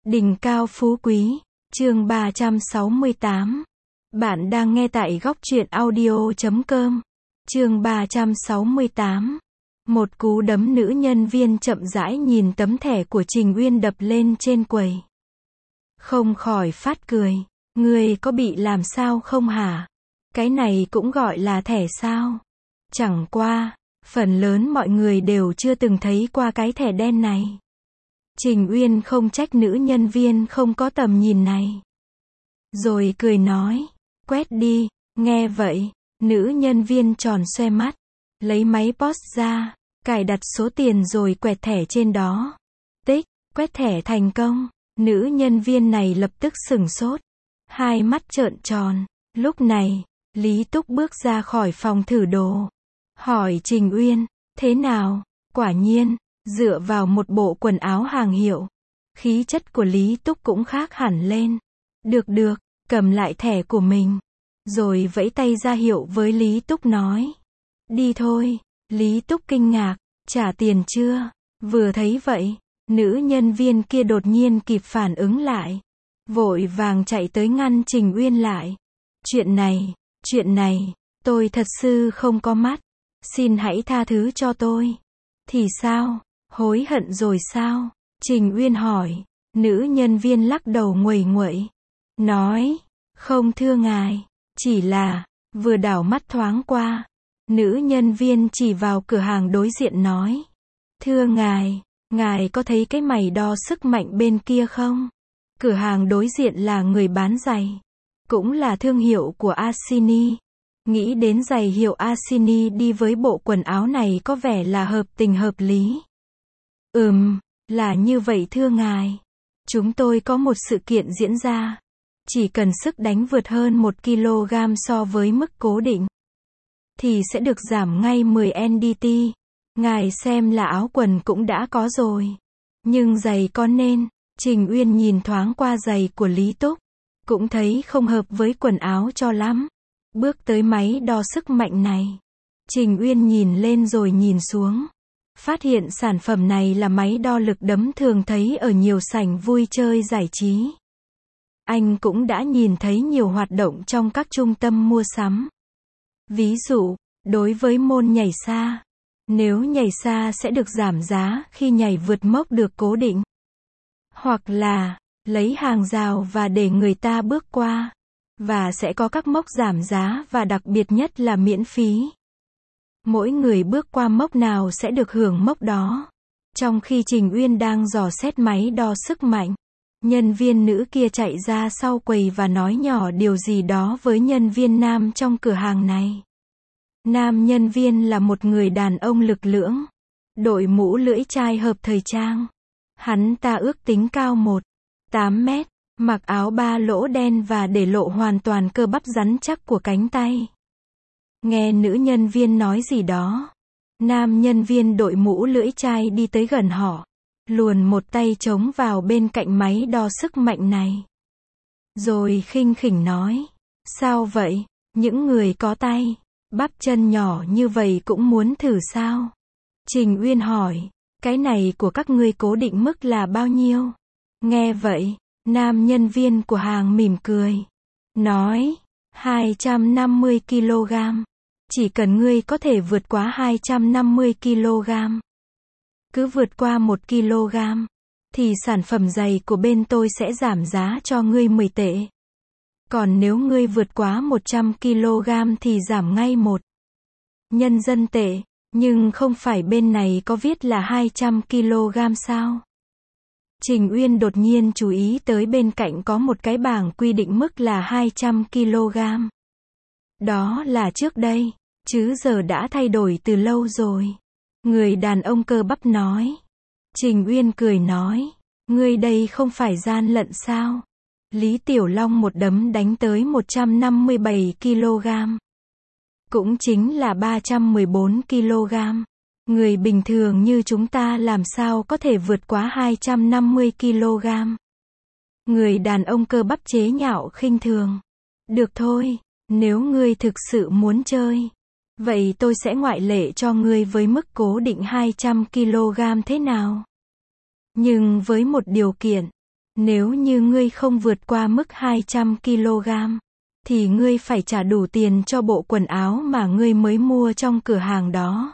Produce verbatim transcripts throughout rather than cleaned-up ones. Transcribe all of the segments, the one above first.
Đỉnh cao phú quý, chương ba trăm sáu mươi tám. Bạn đang nghe tại góc truyện audio chấm com. Chương ba trăm sáu mươi tám. Một cú đấm. Nữ nhân viên chậm rãi nhìn tấm thẻ của Trình Uyên đập lên trên quầy. Không khỏi phát cười. Ngươi có bị làm sao không hả? Cái này cũng gọi là thẻ sao? Chẳng qua, phần lớn mọi người đều chưa từng thấy qua cái thẻ đen này. Trình Uyên không trách nữ nhân viên không có tầm nhìn này. Rồi cười nói, quét đi. Nghe vậy, nữ nhân viên tròn xoe mắt, lấy máy pê ô ét ra, cài đặt số tiền rồi quẹt thẻ trên đó. Tích, quét thẻ thành công. Nữ nhân viên này lập tức sửng sốt, hai mắt trợn tròn. Lúc này, Lý Túc bước ra khỏi phòng thử đồ, hỏi Trình Uyên, thế nào? Quả nhiên, dựa vào một bộ quần áo hàng hiệu, khí chất của Lý Túc cũng khác hẳn lên. Được được, cầm lại thẻ của mình, rồi vẫy tay ra hiệu với Lý Túc nói, đi thôi. Lý Túc kinh ngạc, trả tiền chưa? Vừa thấy vậy, nữ nhân viên kia đột nhiên kịp phản ứng lại, vội vàng chạy tới ngăn Trình Uyên lại. Chuyện này, chuyện này, tôi thật sự không có mắt, xin hãy tha thứ cho tôi. Thì sao? Hối hận rồi sao? Trình Uyên hỏi. Nữ nhân viên lắc đầu nguầy nguậy, nói, không thưa ngài, chỉ là, vừa đảo mắt thoáng qua, nữ nhân viên chỉ vào cửa hàng đối diện nói, thưa ngài, ngài có thấy cái máy đo sức mạnh bên kia không? Cửa hàng đối diện là người bán giày, cũng là thương hiệu của Asini. Nghĩ đến giày hiệu Asini đi với bộ quần áo này có vẻ là hợp tình hợp lý. Ừm, là như vậy thưa ngài. Chúng tôi có một sự kiện diễn ra. Chỉ cần sức đánh vượt hơn một ki lô gam so với mức cố định, thì sẽ được giảm ngay mười en đê tê. Ngài xem là áo quần cũng đã có rồi. Nhưng giày có nên? Trình Uyên nhìn thoáng qua giày của Lý Túc, cũng thấy không hợp với quần áo cho lắm. Bước tới máy đo sức mạnh này. Trình Uyên nhìn lên rồi nhìn xuống. Phát hiện sản phẩm này là máy đo lực đấm thường thấy ở nhiều sảnh vui chơi giải trí. Anh cũng đã nhìn thấy nhiều hoạt động trong các trung tâm mua sắm. Ví dụ, đối với môn nhảy xa, nếu nhảy xa sẽ được giảm giá khi nhảy vượt mốc được cố định. Hoặc là, lấy hàng rào và để người ta bước qua. Và sẽ có các mốc giảm giá và đặc biệt nhất là miễn phí. Mỗi người bước qua mốc nào sẽ được hưởng mốc đó. Trong khi Trình Uyên đang dò xét máy đo sức mạnh, nhân viên nữ kia chạy ra sau quầy và nói nhỏ điều gì đó với nhân viên nam trong cửa hàng này. Nam nhân viên là một người đàn ông lực lưỡng, đội mũ lưỡi chai hợp thời trang. Hắn ta ước tính cao một phẩy tám mét, mặc áo ba lỗ đen và để lộ hoàn toàn cơ bắp rắn chắc của cánh tay. Nghe nữ nhân viên nói gì đó, nam nhân viên đội mũ lưỡi chai đi tới gần họ, luồn một tay trống vào bên cạnh máy đo sức mạnh này. Rồi khinh khỉnh nói, sao vậy, những người có tay, bắp chân nhỏ như vậy cũng muốn thử sao? Trình Uyên hỏi, cái này của các ngươi cố định mức là bao nhiêu? Nghe vậy, nam nhân viên của hàng mỉm cười, nói, hai trăm năm mươi ki lô gam. Chỉ cần ngươi có thể vượt quá hai trăm năm mươi ki lô gam, cứ vượt qua một ki lô gam, thì sản phẩm giày của bên tôi sẽ giảm giá cho ngươi mười tệ. Còn nếu ngươi vượt quá một trăm ki lô gam thì giảm ngay một nhân dân tệ. Nhưng không phải bên này có viết là hai trăm ki lô gam sao? Trình Uyên đột nhiên chú ý tới bên cạnh có một cái bảng quy định mức là hai trăm ki lô gam. Đó là trước đây, chứ giờ đã thay đổi từ lâu rồi. Người đàn ông cơ bắp nói. Trình Uyên cười nói, ngươi đây không phải gian lận sao? Lý Tiểu Long một đấm đánh tới một trăm năm mươi bảy ki lô gam. Cũng chính là ba trăm mười bốn ki lô gam. Người bình thường như chúng ta làm sao có thể vượt quá hai trăm năm mươi ki lô gam? Người đàn ông cơ bắp chế nhạo khinh thường. Được thôi, nếu ngươi thực sự muốn chơi, vậy tôi sẽ ngoại lệ cho ngươi với mức cố định hai trăm ki lô gam thế nào? Nhưng với một điều kiện, Nếu như ngươi không vượt qua mức hai trăm ki lô gam, thì ngươi phải trả đủ tiền cho bộ quần áo mà ngươi mới mua trong cửa hàng đó.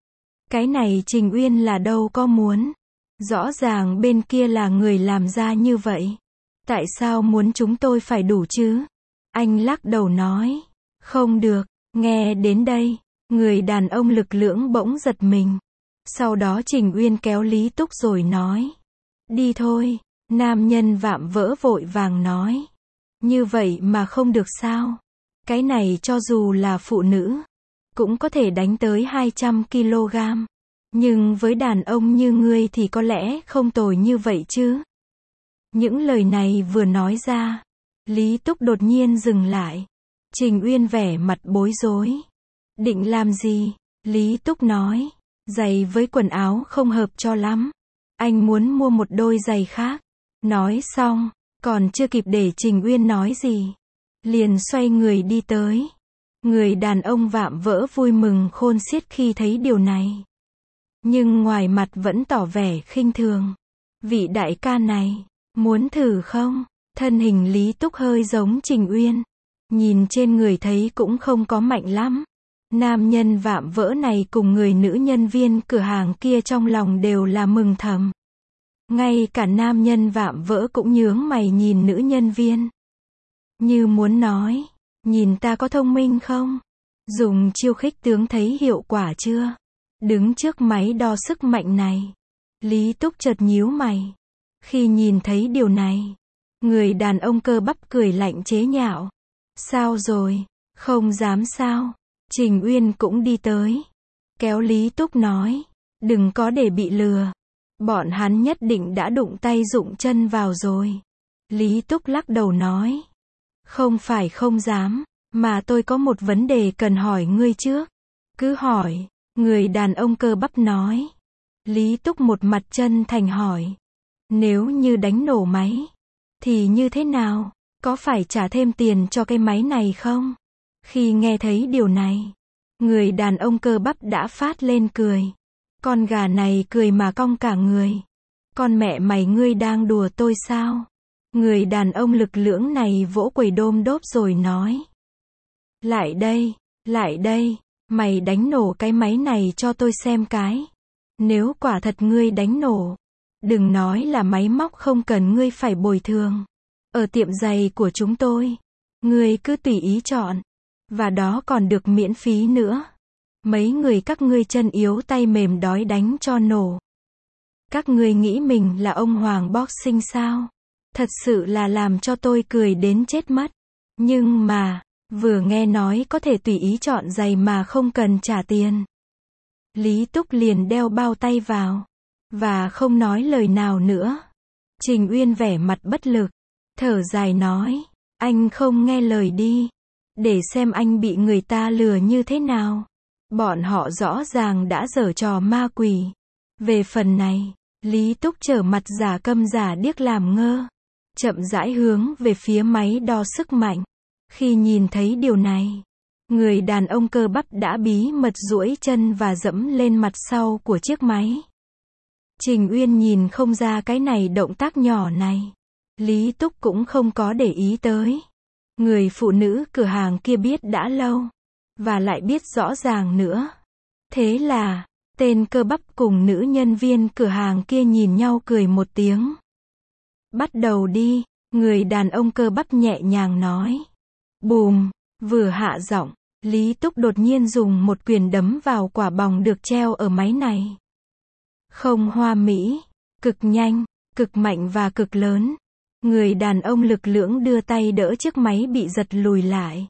Cái này Trình Uyên là đâu có muốn. Rõ ràng bên kia là người làm ra như vậy. Tại sao muốn chúng tôi phải đủ chứ? Anh lắc đầu nói. Không được. Nghe đến đây, người đàn ông lực lưỡng bỗng giật mình. Sau đó Trình Uyên kéo Lý Túc rồi nói. Đi thôi. Nam nhân vạm vỡ vội vàng nói. Như vậy mà không được sao? Cái này cho dù là phụ nữ, cũng có thể đánh tới hai trăm ki lô gam. Nhưng với đàn ông như ngươi thì có lẽ không tồi như vậy chứ. Những lời này vừa nói ra, Lý Túc đột nhiên dừng lại. Trình Uyên vẻ mặt bối rối. Định làm gì? Lý Túc nói. Giày với quần áo không hợp cho lắm. Anh muốn mua một đôi giày khác. Nói xong, còn chưa kịp để Trình Uyên nói gì, liền xoay người đi tới. Người đàn ông vạm vỡ vui mừng khôn xiết khi thấy điều này. Nhưng ngoài mặt vẫn tỏ vẻ khinh thường. Vị đại ca này, muốn thử không? Thân hình Lý Túc hơi giống Trình Uyên. Nhìn trên người thấy cũng không có mạnh lắm. Nam nhân vạm vỡ này cùng người nữ nhân viên cửa hàng kia trong lòng đều là mừng thầm. Ngay cả nam nhân vạm vỡ cũng nhướng mày nhìn nữ nhân viên. Như muốn nói, nhìn ta có thông minh không? Dùng chiêu khích tướng thấy hiệu quả chưa? Đứng trước máy đo sức mạnh này, Lý Túc chợt nhíu mày. Khi nhìn thấy điều này, người đàn ông cơ bắp cười lạnh chế nhạo. Sao rồi? Không dám sao? Trình Uyên cũng đi tới, kéo Lý Túc nói. Đừng có để bị lừa. Bọn hắn nhất định đã đụng tay đụng chân vào rồi. Lý Túc lắc đầu nói. Không phải không dám, mà tôi có một vấn đề cần hỏi ngươi trước. Cứ hỏi, người đàn ông cơ bắp nói. Lý Túc một mặt chân thành hỏi. Nếu như đánh nổ máy, thì như thế nào? Có phải trả thêm tiền cho cái máy này không? Khi nghe thấy điều này, người đàn ông cơ bắp đã phát lên cười. Con gà này cười mà cong cả người. Con mẹ mày ngươi đang đùa tôi sao? Người đàn ông lực lưỡng này vỗ quầy đôm đốp rồi nói. Lại đây, lại đây, mày đánh nổ cái máy này cho tôi xem cái. Nếu quả thật ngươi đánh nổ, đừng nói là máy móc không cần ngươi phải bồi thường. Ở tiệm giày của chúng tôi, ngươi cứ tùy ý chọn. Và đó còn được miễn phí nữa. Mấy người các ngươi chân yếu tay mềm đói đánh cho nổ. Các ngươi nghĩ mình là ông Hoàng Boxing sao? Thật sự là làm cho tôi cười đến chết mất. Nhưng mà, vừa nghe nói có thể tùy ý chọn giày mà không cần trả tiền. Lý Túc liền đeo bao tay vào. Và không nói lời nào nữa. Trình Uyên vẻ mặt bất lực. Thở dài nói. Anh không nghe lời đi. Để xem anh bị người ta lừa như thế nào. Bọn họ rõ ràng đã giở trò ma quỷ. Về phần này, Lý Túc trở mặt giả câm giả điếc làm ngơ. Chậm rãi hướng về phía máy đo sức mạnh. Khi nhìn thấy điều này, người đàn ông cơ bắp đã bí mật duỗi chân và dẫm lên mặt sau của chiếc máy. Trình Uyên nhìn không ra cái này động tác nhỏ này. Lý Túc cũng không có để ý tới. Người phụ nữ cửa hàng kia biết đã lâu. Và lại biết rõ ràng nữa. Thế là, tên cơ bắp cùng nữ nhân viên cửa hàng kia nhìn nhau cười một tiếng. Bắt đầu đi, người đàn ông cơ bắp nhẹ nhàng nói. Bùm, vừa hạ giọng, Lý Túc đột nhiên dùng một quyền đấm vào quả bòng được treo ở máy này. Không hoa mỹ, cực nhanh, cực mạnh và cực lớn. Người đàn ông lực lưỡng đưa tay đỡ chiếc máy bị giật lùi lại.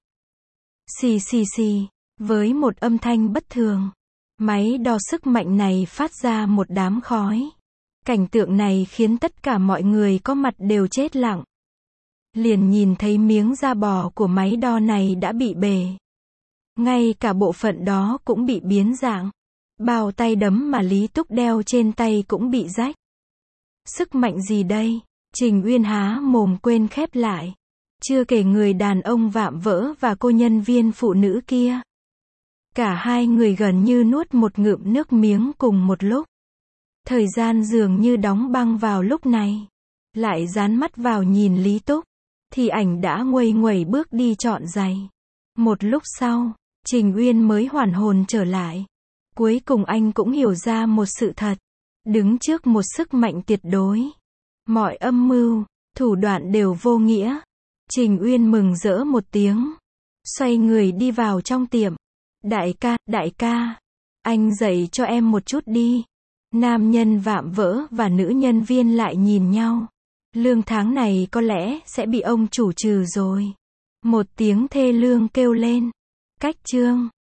Xì xì xì, với một âm thanh bất thường. Máy đo sức mạnh này phát ra một đám khói. Cảnh tượng này khiến tất cả mọi người có mặt đều chết lặng. Liền nhìn thấy miếng da bò của máy đo này đã bị bể. Ngay cả bộ phận đó cũng bị biến dạng. Bao tay đấm mà Lý Túc đeo trên tay cũng bị rách. Sức mạnh gì đây? Trình Uyên há mồm quên khép lại. Chưa kể người đàn ông vạm vỡ và cô nhân viên phụ nữ kia. Cả hai người gần như nuốt một ngụm nước miếng cùng một lúc. Thời gian dường như đóng băng vào lúc này. lại dán mắt vào nhìn Lý Túc, thì ảnh đã nguây nguẩy bước đi chọn giày. Một lúc sau, Trình Uyên mới hoàn hồn trở lại. Cuối cùng anh cũng hiểu ra một sự thật. Đứng trước một sức mạnh tuyệt đối, mọi âm mưu, thủ đoạn đều vô nghĩa. Trình Uyên mừng rỡ một tiếng, xoay người đi vào trong tiệm. Đại ca, đại ca, anh dạy cho em một chút đi. Nam nhân vạm vỡ và nữ nhân viên lại nhìn nhau. Lương tháng này có lẽ sẽ bị ông chủ trừ rồi. Một tiếng thê lương kêu lên. Cách chương